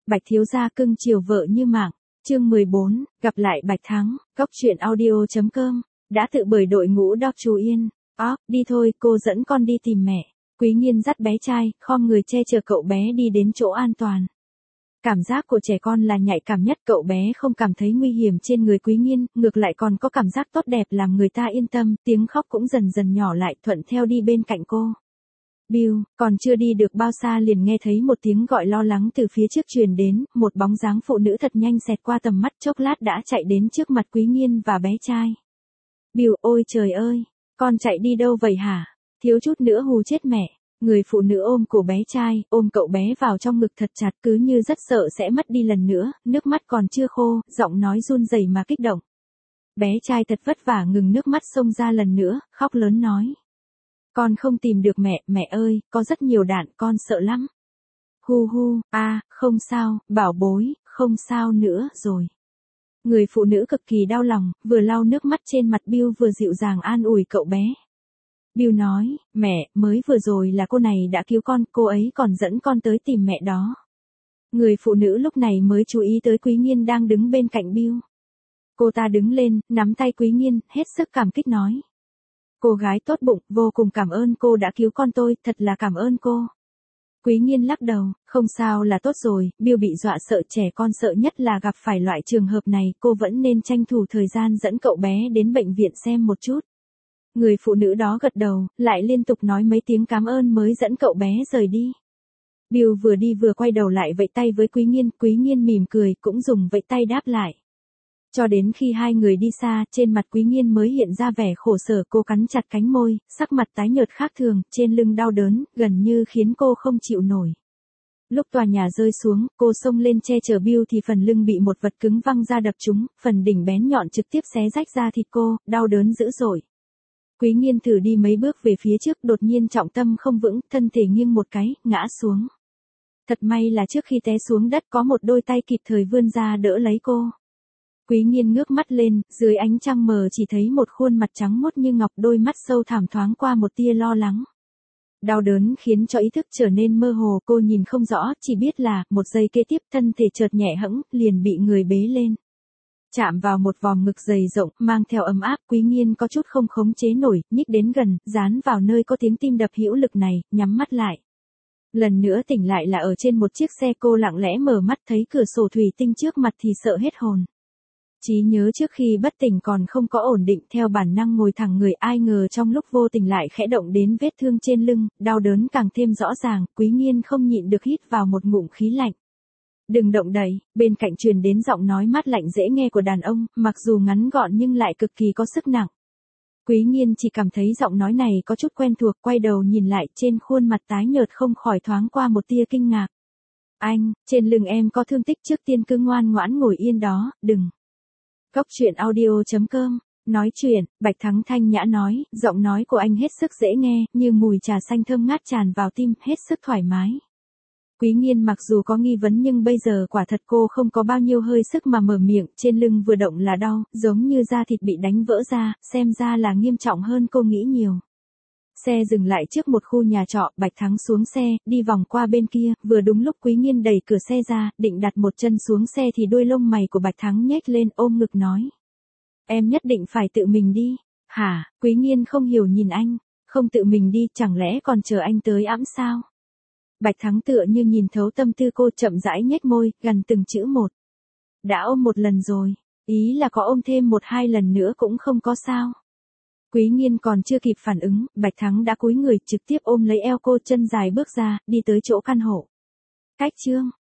Bạch thiếu gia cưng chiều vợ như mạng. Chương 14, gặp lại Bạch Thắng. Góc truyện audio.com. Đã tự bởi đội ngũ Doc Chú Yên. Đi thôi, cô dẫn con đi tìm mẹ. Quý Nghiên dắt bé trai, khom người che chở cậu bé đi đến chỗ an toàn. Cảm giác của trẻ con là nhạy cảm nhất, cậu bé không cảm thấy nguy hiểm trên người Quý Nghiên, ngược lại còn có cảm giác tốt đẹp làm người ta yên tâm, tiếng khóc cũng dần dần nhỏ lại, thuận theo đi bên cạnh cô. Bill, còn chưa đi được bao xa liền nghe thấy một tiếng gọi lo lắng từ phía trước truyền đến, một bóng dáng phụ nữ thật nhanh xẹt qua tầm mắt, chốc lát đã chạy đến trước mặt Quý Nghiên và bé trai. Bill, ôi trời ơi, con chạy đi đâu vậy hả? Thiếu chút nữa hù chết mẹ. Người phụ nữ ôm cổ bé trai, ôm cậu bé vào trong ngực thật chặt, cứ như rất sợ sẽ mất đi lần nữa, nước mắt còn chưa khô, giọng nói run rẩy mà kích động. Bé trai thật vất vả ngừng nước mắt xông ra lần nữa, khóc lớn nói. Con không tìm được mẹ, mẹ ơi, có rất nhiều đạn, con sợ lắm. Hu hu, không sao, bảo bối, không sao nữa rồi. Người phụ nữ cực kỳ đau lòng, vừa lau nước mắt trên mặt Bill vừa dịu dàng an ủi cậu bé. Bill nói, mẹ, mới vừa rồi là cô này đã cứu con, cô ấy còn dẫn con tới tìm mẹ đó. Người phụ nữ lúc này mới chú ý tới Quý Nghiên đang đứng bên cạnh Bill. Cô ta đứng lên, nắm tay Quý Nghiên, hết sức cảm kích nói. Cô gái tốt bụng, vô cùng cảm ơn cô đã cứu con tôi, thật là cảm ơn cô. Quý Nghiên lắc đầu, không sao là tốt rồi, Bill bị dọa sợ, trẻ con sợ nhất là gặp phải loại trường hợp này, cô vẫn nên tranh thủ thời gian dẫn cậu bé đến bệnh viện xem một chút. Người phụ nữ đó gật đầu, lại liên tục nói mấy tiếng cảm ơn mới dẫn cậu bé rời đi. Bill vừa đi vừa quay đầu lại vẫy tay với Quý Nghiên mỉm cười, cũng dùng vẫy tay đáp lại. Cho đến khi hai người đi xa, trên mặt Quý Nghiên mới hiện ra vẻ khổ sở, cô cắn chặt cánh môi, sắc mặt tái nhợt khác thường, trên lưng đau đớn, gần như khiến cô không chịu nổi. Lúc tòa nhà rơi xuống, cô xông lên che chở Bill thì phần lưng bị một vật cứng văng ra đập trúng, phần đỉnh bén nhọn trực tiếp xé rách da thịt cô, đau đớn dữ dội. Quý Nghiên thử đi mấy bước về phía trước, đột nhiên trọng tâm không vững, thân thể nghiêng một cái, ngã xuống. Thật may là trước khi té xuống đất có một đôi tay kịp thời vươn ra đỡ lấy cô. Quý Nghiên ngước mắt lên, dưới ánh trăng mờ chỉ thấy một khuôn mặt trắng muốt như ngọc, đôi mắt sâu thẳm thoáng qua một tia lo lắng. Đau đớn khiến cho ý thức trở nên mơ hồ, cô nhìn không rõ, chỉ biết là, một giây kế tiếp thân thể chợt nhẹ hẫng, liền bị người bế lên. Chạm vào một vòng ngực dày rộng, mang theo ấm áp, Quý Nghiên có chút không khống chế nổi, nhích đến gần, dán vào nơi có tiếng tim đập hữu lực này, nhắm mắt lại. Lần nữa tỉnh lại là ở trên một chiếc xe, cô lặng lẽ mở mắt thấy cửa sổ thủy tinh trước mặt thì sợ hết hồn. Trí nhớ trước khi bất tỉnh còn không có ổn định, theo bản năng ngồi thẳng người, ai ngờ trong lúc vô tình lại khẽ động đến vết thương trên lưng, đau đớn càng thêm rõ ràng, Quý Nghiên không nhịn được hít vào một ngụm khí lạnh. Đừng động đậy, bên cạnh truyền đến giọng nói mát lạnh dễ nghe của đàn ông, mặc dù ngắn gọn nhưng lại cực kỳ có sức nặng. Quý Nghiên chỉ cảm thấy giọng nói này có chút quen thuộc, quay đầu nhìn lại, trên khuôn mặt tái nhợt không khỏi thoáng qua một tia kinh ngạc. Anh, trên lưng em có thương tích, trước tiên cứ ngoan ngoãn ngồi yên đó, đừng. Góc truyện audio.com. Nói chuyện, Bạch Thắng thanh nhã nói, giọng nói của anh hết sức dễ nghe, như mùi trà xanh thơm ngát tràn vào tim, hết sức thoải mái. Quý Nghiên mặc dù có nghi vấn nhưng bây giờ quả thật cô không có bao nhiêu hơi sức mà mở miệng, trên lưng vừa động là đau, giống như da thịt bị đánh vỡ ra, xem ra là nghiêm trọng hơn cô nghĩ nhiều. Xe dừng lại trước một khu nhà trọ, Bạch Thắng xuống xe, đi vòng qua bên kia, vừa đúng lúc Quý Nghiên đẩy cửa xe ra, định đặt một chân xuống xe thì đôi lông mày của Bạch Thắng nhếch lên, ôm ngực nói. Em nhất định phải tự mình đi. Hả? Quý Nghiên không hiểu nhìn anh, không tự mình đi, chẳng lẽ còn chờ anh tới ẵm sao? Bạch Thắng tựa như nhìn thấu tâm tư cô, chậm rãi nhếch môi, gần từng chữ một. Đã ôm một lần rồi, ý là có ôm thêm một hai lần nữa cũng không có sao. Quý Nghiên còn chưa kịp phản ứng, Bạch Thắng đã cúi người trực tiếp ôm lấy eo cô, chân dài bước ra, đi tới chỗ căn hộ. Cách chương